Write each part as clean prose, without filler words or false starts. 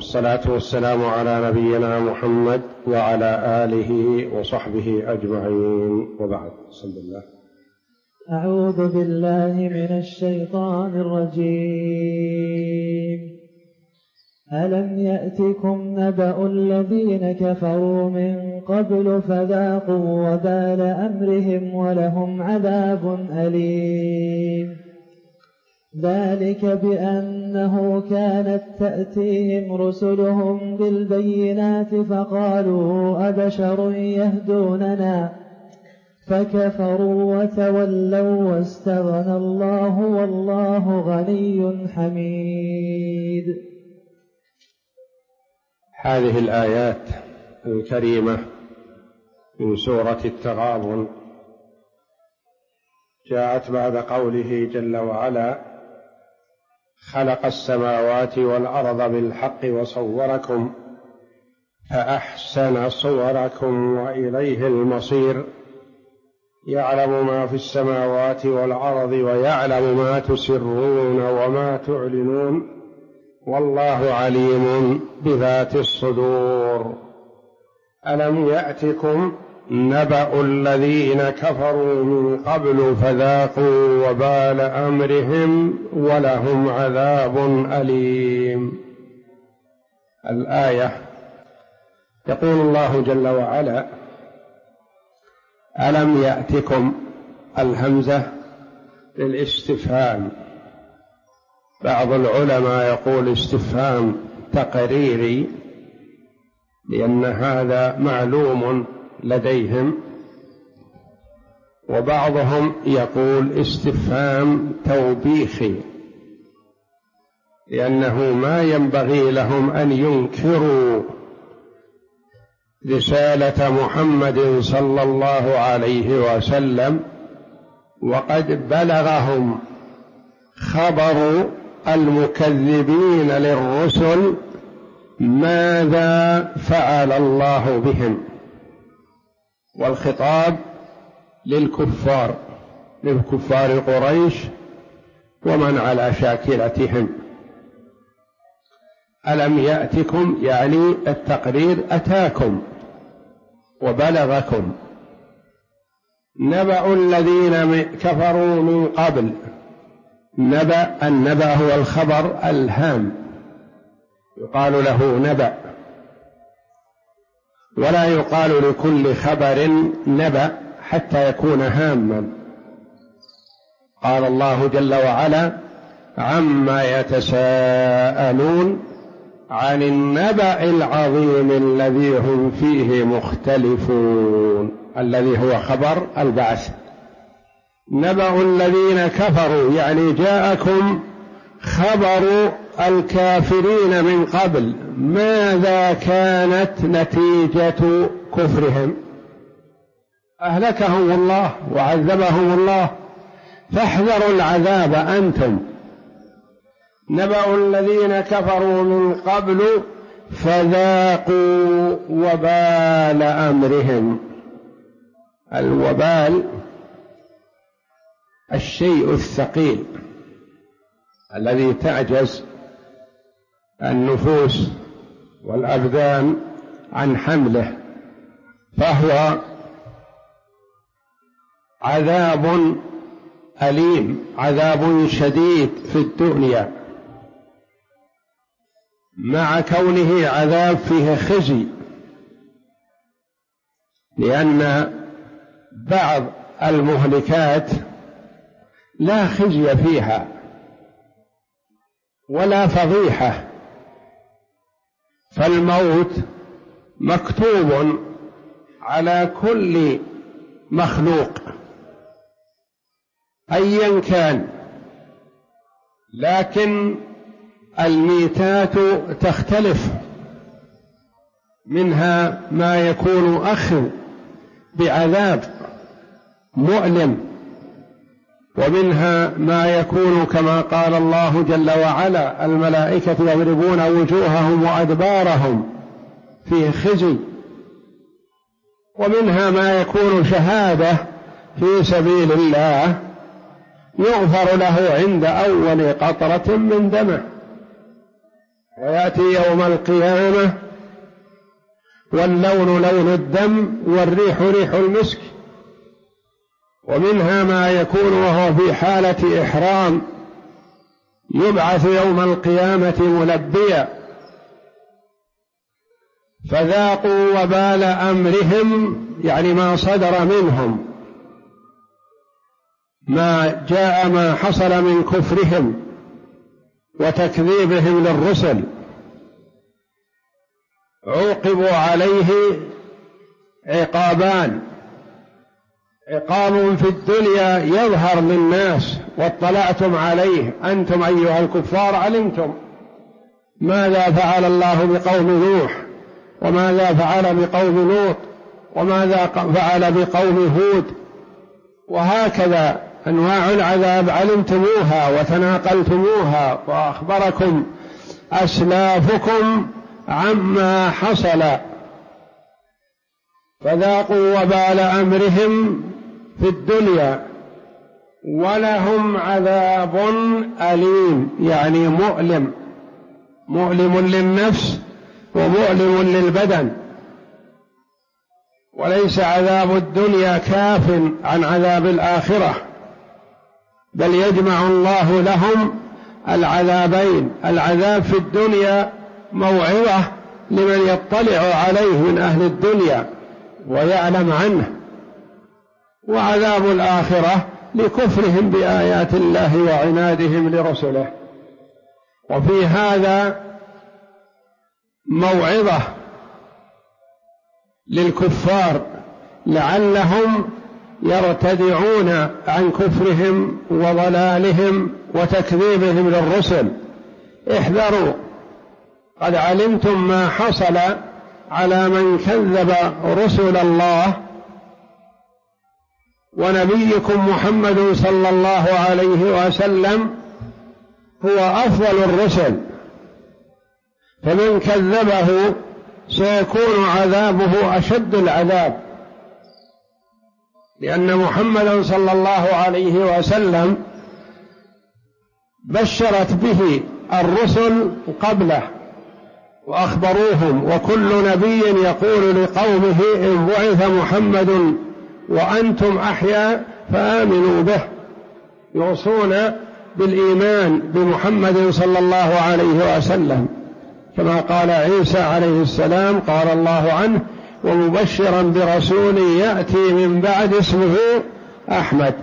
والصلاة والسلام على نبينا محمد وعلى آله وصحبه أجمعين، وبعد. بسم الله. أعوذ بالله من الشيطان الرجيم. ألم يأتكم نبأ الذين كفروا من قبل فذاقوا وبال أمرهم ولهم عذاب أليم. ذلك بأنه كانت تأتيهم رسلهم بالبينات فقالوا أبشر يهدوننا فكفروا وتولوا واستغنى الله والله غني حميد. هذه الآيات الكريمة من سورة التغابن جاءت بعد قوله جل وعلا: خلق السماوات والأرض بالحق وصوركم فأحسن صوركم وإليه المصير، يعلم ما في السماوات والأرض ويعلم ما تسرون وما تعلنون والله عليم بذات الصدور. ألم يأتكم نبأ الذين كفروا من قبل فذاقوا وبال أمرهم ولهم عذاب أليم. الآية يقول الله جل وعلا: ألم يأتكم، الهمزة للاستفهام. بعض العلماء يقول استفهام تقريري لأن هذا معلوم لديهم، وبعضهم يقول استفهام توبيخي لأنه ما ينبغي لهم أن ينكروا رسالة محمد صلى الله عليه وسلم وقد بلغهم خبر المكذبين للرسل ماذا فعل الله بهم. والخطاب للكفار قريش ومن على شاكلتهم. ألم يأتكم يعني التقرير أتاكم وبلغكم نبأ الذين كفروا من قبل. النبأ هو الخبر الهام، يقال له نبأ، ولا يقال لكل خبر نبأ حتى يكون هاما. قال الله جل وعلا: عما يتساءلون عن النبأ العظيم الذي هم فيه مختلفون، الذي هو خبر البعث. نبأ الذين كفروا يعني جاءكم خبر الكافرين من قبل، ماذا كانت نتيجة كفرهم؟ أهلكهم الله وعذبهم الله، فاحذروا العذاب أنتم. نبأ الذين كفروا من قبل فذاقوا وبال أمرهم. الوبال الشيء الثقيل الذي تعجز النفوس والأبدان عن حمله، فهو عذاب أليم، عذاب شديد في الدنيا، مع كونه عذاب فيه خزي، لأن بعض المهلكات لا خزي فيها ولا فضيحة، فالموت مكتوب على كل مخلوق أيا كان، لكن الميتات تختلف، منها ما يكون أخذ بعذاب مؤلم، ومنها ما يكون كما قال الله جل وعلا: الملائكة يضربون وجوههم وأدبارهم، فيه خزي. ومنها ما يكون شهادة في سبيل الله يغفر له عند أول قطرة من دمه، ويأتي يوم القيامة واللون لون الدم والريح ريح المسك. ومنها ما يكون وهو في حالة إحرام يبعث يوم القيامة ملبيا، فذاقوا وبال أمرهم، يعني ما صدر منهم، ما جاء ما حصل من كفرهم وتكذيبهم للرسل، عوقبوا عليه عقابان: عقاب في الدنيا يظهر للناس واطلعتم عليه أنتم أيها الكفار، علمتم ماذا فعل الله بقوم نوح، وماذا فعل بقوم لوط، وماذا فعل بقوم هود، وهكذا أنواع العذاب علمتموها وتناقلتموها، وأخبركم أسلافكم عما حصل، فذاقوا وبال أمرهم في الدنيا ولهم عذاب أليم، يعني مؤلم، مؤلم للنفس ومؤلم للبدن. وليس عذاب الدنيا كاف عن عذاب الآخرة، بل يجمع الله لهم العذابين: العذاب في الدنيا موعظة لمن يطلع عليه من أهل الدنيا ويعلم عنه، وعذاب الآخرة لكفرهم بآيات الله وعنادهم لرسله. وفي هذا موعظة للكفار لعلهم يرتدعون عن كفرهم وضلالهم وتكذيبهم للرسل. احذروا، قد علمتم ما حصل على من كذب رسل الله، ونبيكم محمد صلى الله عليه وسلم هو أفضل الرسل، فمن كذبه سيكون عذابه أشد العذاب، لأن محمدا صلى الله عليه وسلم بشرت به الرسل قبله وأخبروهم، وكل نبي يقول لقومه: إن بعث محمد وأنتم أحياء فآمنوا به، يوصون بالإيمان بمحمد صلى الله عليه وسلم، كما قال عيسى عليه السلام: قال الله عنه: ومبشرا برسول يأتي من بعد اسمه أحمد.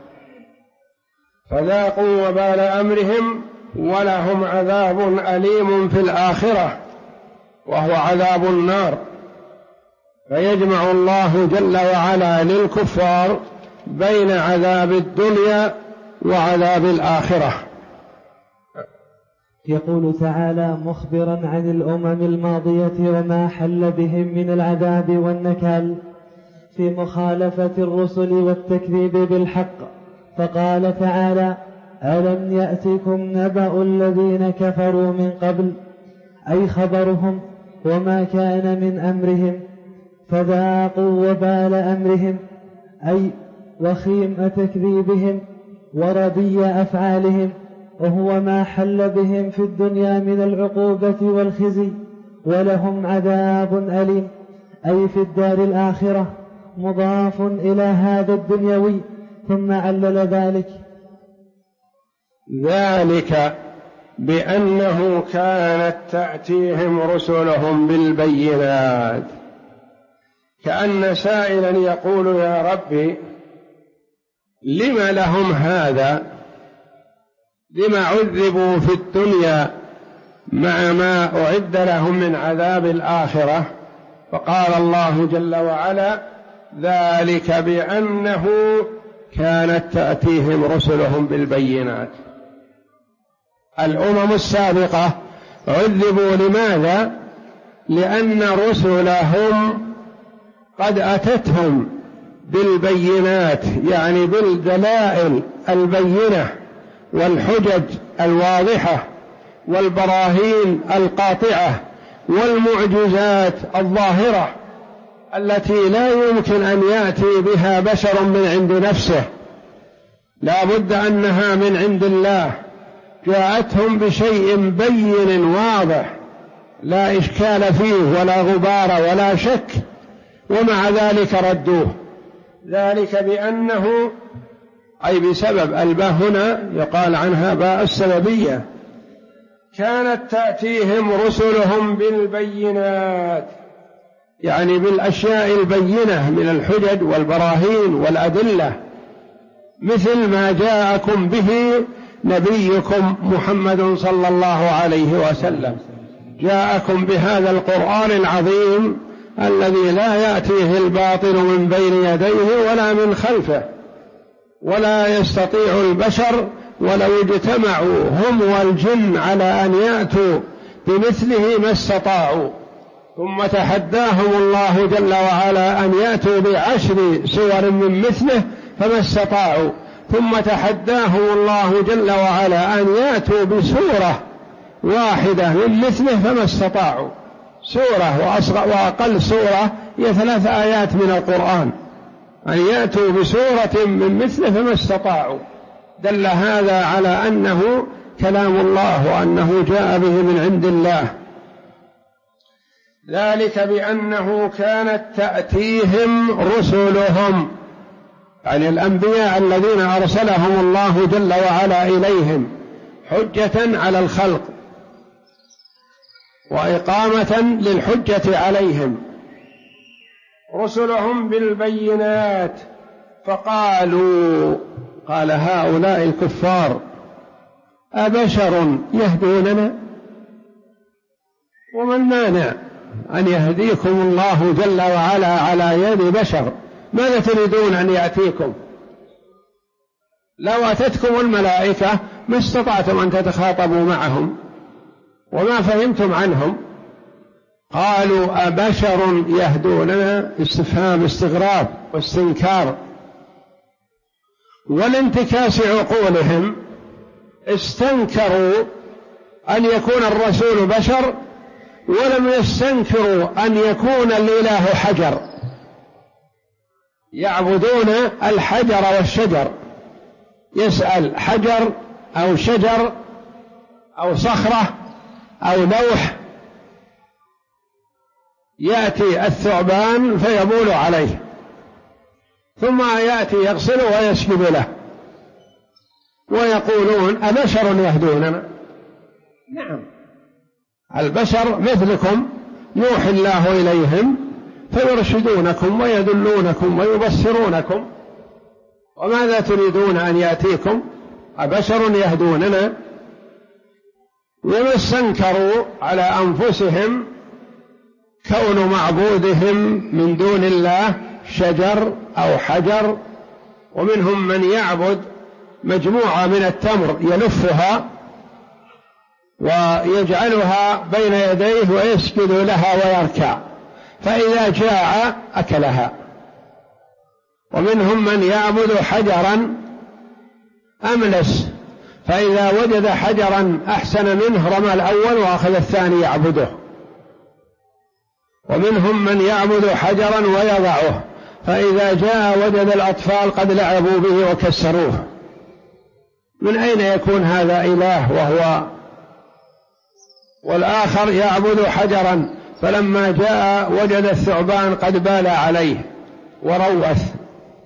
فذاقوا وبال أمرهم ولهم عذاب أليم في الآخرة وهو عذاب النار. فيجمع الله جل وعلا للكفار بين عذاب الدنيا وعذاب الآخرة. يقول تعالى مخبرا عن الأمم الماضية وما حل بهم من العذاب والنكال في مخالفة الرسل والتكذيب بالحق، فقال تعالى: ألم يأتكم نبأ الذين كفروا من قبل، أي خبرهم وما كان من أمرهم، فذاقوا وبال أمرهم، أي وخيم تكذيبهم وردي أفعالهم، وهو ما حل بهم في الدنيا من العقوبة والخزي، ولهم عذاب أليم، أي في الدار الآخرة، مضاف إلى هذا الدنيوي. ثم علل ذلك بأنه كانت تأتيهم رسلهم بالبينات، كأن سائلا يقول: يا ربي، لم لهم هذا؟ لم عذبوا في الدنيا مع ما أعد لهم من عذاب الآخرة؟ فقال الله جل وعلا: ذلك بأنه كانت تأتيهم رسلهم بالبينات. الأمم السابقة عذبوا لماذا؟ لأن رسلهم قد أتتهم بالبينات، يعني بالدلائل البينة والحجج الواضحة والبراهين القاطعة والمعجزات الظاهرة التي لا يمكن أن يأتي بها بشر من عند نفسه، لا بد أنها من عند الله، جاءتهم بشيء بين واضح لا إشكال فيه ولا غبار ولا شك، ومع ذلك ردوه. ذلك بأنه أي بسبب الباء هنا يقال عنها باء السببية، كانت تأتيهم رسلهم بالبينات، يعني بالأشياء البينة من الحجج والبراهين والأدلة، مثل ما جاءكم به نبيكم محمد صلى الله عليه وسلم. جاءكم بهذا القرآن العظيم الذي لا يأتيه الباطل من بين يديه ولا من خلفه، ولا يستطيع البشر ولو اجتمعوا هم والجن على أن يأتوا بمثله ما استطاعوا. ثم تحداهم الله جل وعلا أن يأتوا ب10 سور من مثله فما استطاعوا، ثم تحداهم الله جل وعلا أن يأتوا بسورة واحدة من مثله فما استطاعوا. سورة وأقل سورة هي 3 آيات من القرآن، أن يأتوا بسورة من مثله فما استطاعوا. دل هذا على أنه كلام الله وأنه جاء به من عند الله. ذلك بأنه كانت تأتيهم رسلهم، يعني الأنبياء الذين أرسلهم الله جل وعلا إليهم حجة على الخلق وإقامة للحجة عليهم، رسلهم بالبينات. فقالوا، قال هؤلاء الكفار: أبشر يهدوننا؟ وما المانع أن يهديكم الله جل وعلا على يد بشر؟ ماذا تريدون أن يأتيكم؟ لو أتتكم الملائكة ما استطعتم أن تتخاطبوا معهم وما فهمتم عنهم. قالوا أبشر يهدوننا، استفهام استغراب واستنكار، والانتكاس عقولهم استنكروا أن يكون الرسول بشر، ولم يستنكروا أن يكون الإله حجر، يعبدون الحجر والشجر. يسأل حجر أو شجر أو صخرة أو لوح، يأتي الثعبان فيبول عليه، ثم يأتي يغسله ويسجد له، ويقولون أبشر يهدوننا؟ نعم، البشر مثلكم يوحي الله إليهم فيرشدونكم ويدلونكم ويبصرونكم، وماذا تريدون أن يأتيكم؟ أبشر يهدوننا؟ وما استنكروا على أنفسهم كون معبودهم من دون الله شجر أو حجر. ومنهم من يعبد مجموعة من التمر يلفها ويجعلها بين يديه ويسجد لها ويركع، فإذا جاع أكلها. ومنهم من يعبد حجرا أملس، فإذا وجد حجرا أحسن منه رمى الأول وأخذ الثاني يعبده. ومنهم من يعبد حجرا ويضعه، فإذا جاء وجد الأطفال قد لعبوا به وكسروه. من أين يكون هذا إله وهو؟ والآخر يعبد حجرا، فلما جاء وجد الثعبان قد بال عليه وروث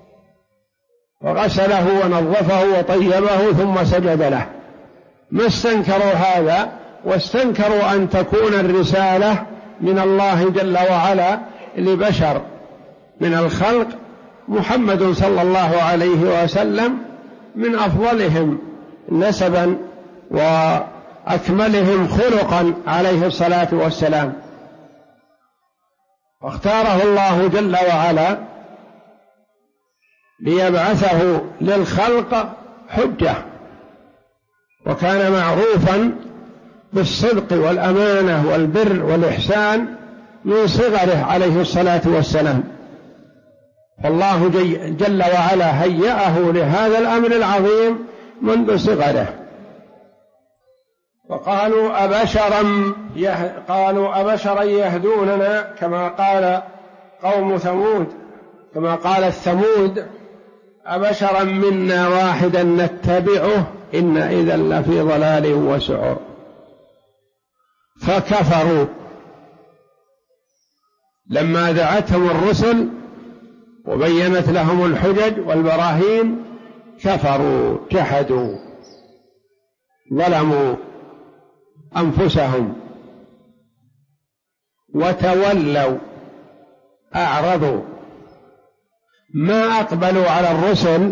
وغسله ونظفه وطيبه ثم سجد له. ما استنكروا هذا، واستنكروا أن تكون الرسالة من الله جل وعلا لبشر من الخلق. محمد صلى الله عليه وسلم من أفضلهم نسبا وأكملهم خلقا عليه الصلاة والسلام، واختاره الله جل وعلا ليبعثه للخلق حجة، وكان معروفا بالصدق والأمانة والبر والإحسان من صغره عليه الصلاة والسلام. فالله جل وعلا هيأه لهذا الأمر العظيم منذ صغره. وقالوا أبشرا يهدوننا، كما قال قوم ثمود، كما قال الثمود: أبشرا منا واحدا نتبعه إن إذا لفي ضلال وسعر. فكفروا لما دعتهم الرسل وبينت لهم الحجج والبراهين، كفروا جحدوا ظلموا أنفسهم وتولوا أعرضوا، ما أقبلوا على الرسل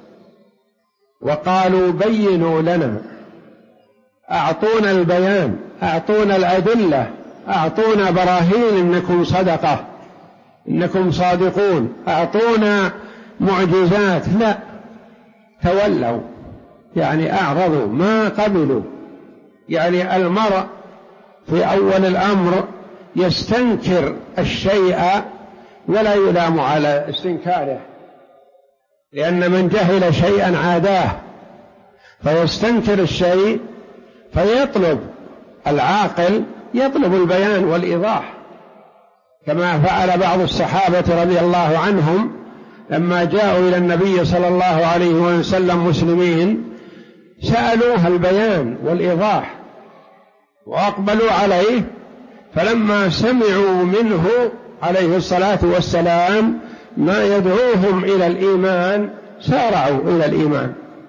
وقالوا بينوا لنا، أعطونا البيان، أعطونا الأدلة، أعطونا براهين إنكم صدقة، إنكم صادقون، أعطونا معجزات. لا، تولوا يعني أعرضوا، ما قبلوا. يعني المرء في أول الأمر يستنكر الشيء ولا يلام على استنكاره، لأن من جهل شيئا عاداه، فيستنكر الشيء فيطلب العاقل يطلب البيان والإيضاح، كما فعل بعض الصحابة رضي الله عنهم لما جاءوا إلى النبي صلى الله عليه وسلم مسلمين، سألوه البيان والإيضاح وأقبلوا عليه، فلما سمعوا منه عليه الصلاة والسلام ما يدعوهم إلى الإيمان سارعوا إلى الإيمان.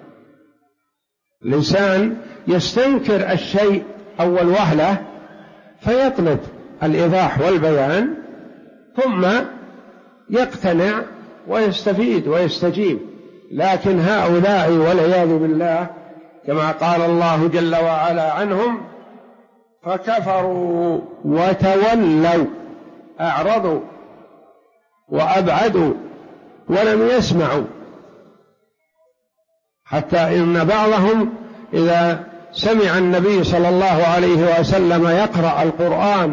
الإنسان يستنكر الشيء أول وهلة فيطلب الإيضاح والبيان ثم يقتنع ويستفيد ويستجيب، لكن هؤلاء والعياذ بالله كما قال الله جل وعلا عنهم: فكفروا وتولوا، أعرضوا وأبعدوا ولم يسمعوا، حتى إن بعضهم إذا سمع النبي صلى الله عليه وسلم يقرأ القرآن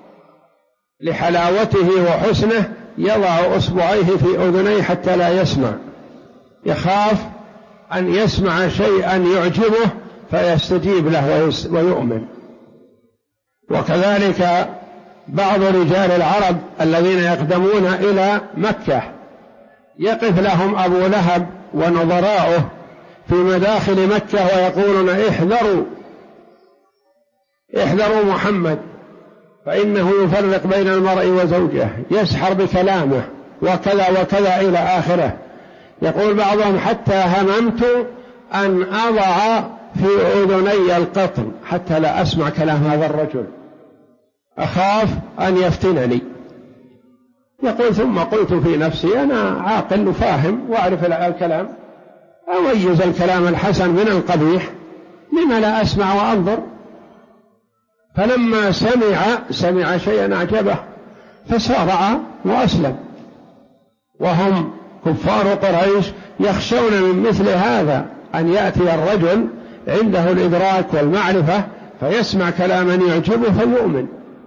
لحلاوته وحسنه يضع أصبعيه في أذنيه حتى لا يسمع، يخاف أن يسمع شيئا يعجبه فيستجيب له ويؤمن. وكذلك بعض رجال العرب الذين يقدمون إلى مكة يقف لهم أبو لهب ونظراؤه في مداخل مكة ويقولون: احذروا محمد فإنه يفرق بين المرء وزوجه، يسحر بكلامه وكذا وكذا إلى آخره. يقول بعضهم: حتى هممت أن أضع في أذني القطن حتى لا أسمع كلام هذا الرجل، أخاف أن يفتنني. يقول: ثم قلت في نفسي أنا عاقل وفاهم وأعرف الكلام، أميز الكلام الحسن من القبيح، لما لا أسمع وأنظر؟ فلما سمع شيئا أعجبه فسارع وأسلم. وهم كفار قريش يخشون من مثل هذا، أن يأتي الرجل عنده الإدراك والمعرفة فيسمع كلاما يعجبه فيؤمن.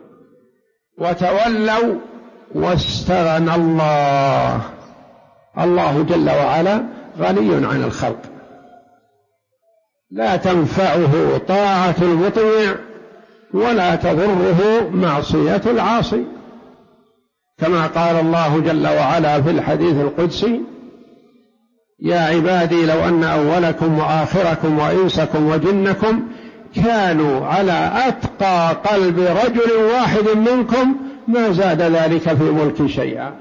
وتولوا واستغنى الله، الله جل وعلا غني عن الخلق، لا تنفعه طاعة المطيع ولا تضره معصية العاصي، كما قال الله جل وعلا في الحديث القدسي: يا عبادي لو أن أولكم وآخركم وإنسكم وجنكم كانوا على أتقى قلب رجل واحد منكم ما زاد ذلك في ملك شيئا.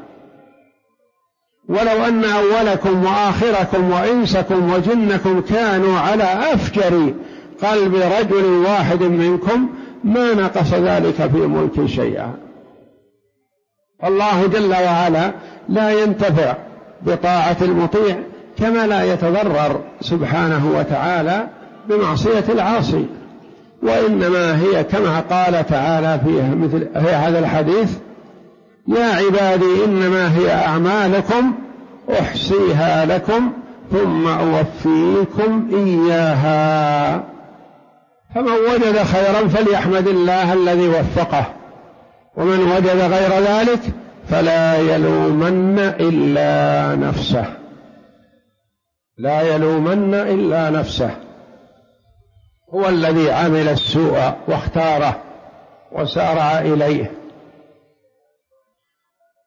ولو أن أولكم وآخركم وإنسكم وجنكم كانوا على أفجر قلب رجل واحد منكم ما نقص ذلك في ملك شيئا. الله جل وعلا لا ينتفع بطاعة المطيع كما لا يتضرر سبحانه وتعالى بمعصية العاصي، وإنما هي كما قال تعالى في هذا الحديث: يا عبادي إنما هي أعمالكم أحصيها لكم ثم أوفيكم إياها، فمن وجد خيرا فليحمد الله الذي وفقه، ومن وجد غير ذلك فلا يلومن إلا نفسه، لا يلومن إلا نفسه. هو الذي عمل السوء واختاره وسارع إليه.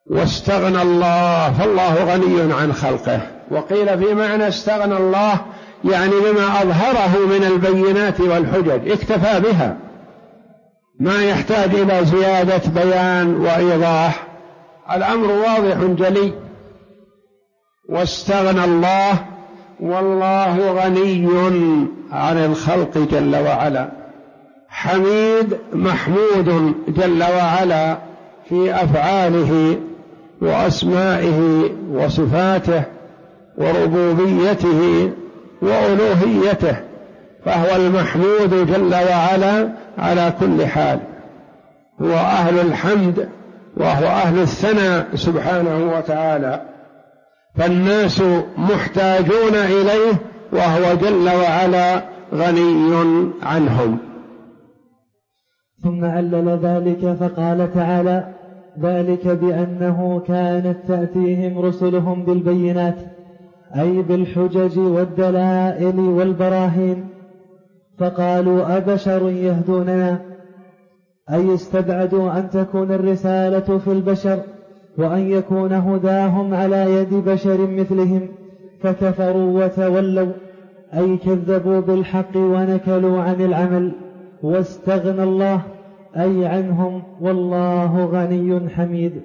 واستغنى الله، فالله غني عن خلقه. وقيل في معنى استغنى الله يعني بما أظهره من البينات والحجج، اكتفى بها، ما يحتاج إلى زيادة بيان وإيضاح، الأمر واضح جلي. واستغنى الله، والله غني عن الخلق جل وعلا، حميد محمود جل وعلا في أفعاله وأسمائه وصفاته وربوبيته وألوهيته، فهو المحمود جل وعلا على كل حال، هو أهل الحمد وهو أهل الثناء سبحانه وتعالى، فالناس محتاجون إليه وهو جل وعلا غني عنهم. ثم علل ذلك فقال تعالى: ذلك بأنه كانت تأتيهم رسلهم بالبينات، أي بالحجج والدلائل والبراهين، فقالوا أبشر يهدوننا، أي استبعدوا أن تكون الرسالة في البشر وأن يكون هداهم على يد بشر مثلهم، فكفروا وتولوا، أي كذبوا بالحق ونكلوا عن العمل، واستغنى الله أي عنهم، والله غني حميد.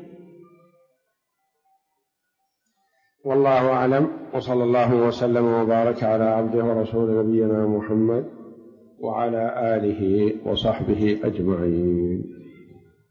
والله أعلم، وصلى الله وسلم وبارك على عبده ورسول نبينا محمد وعلى آله وصحبه أجمعين.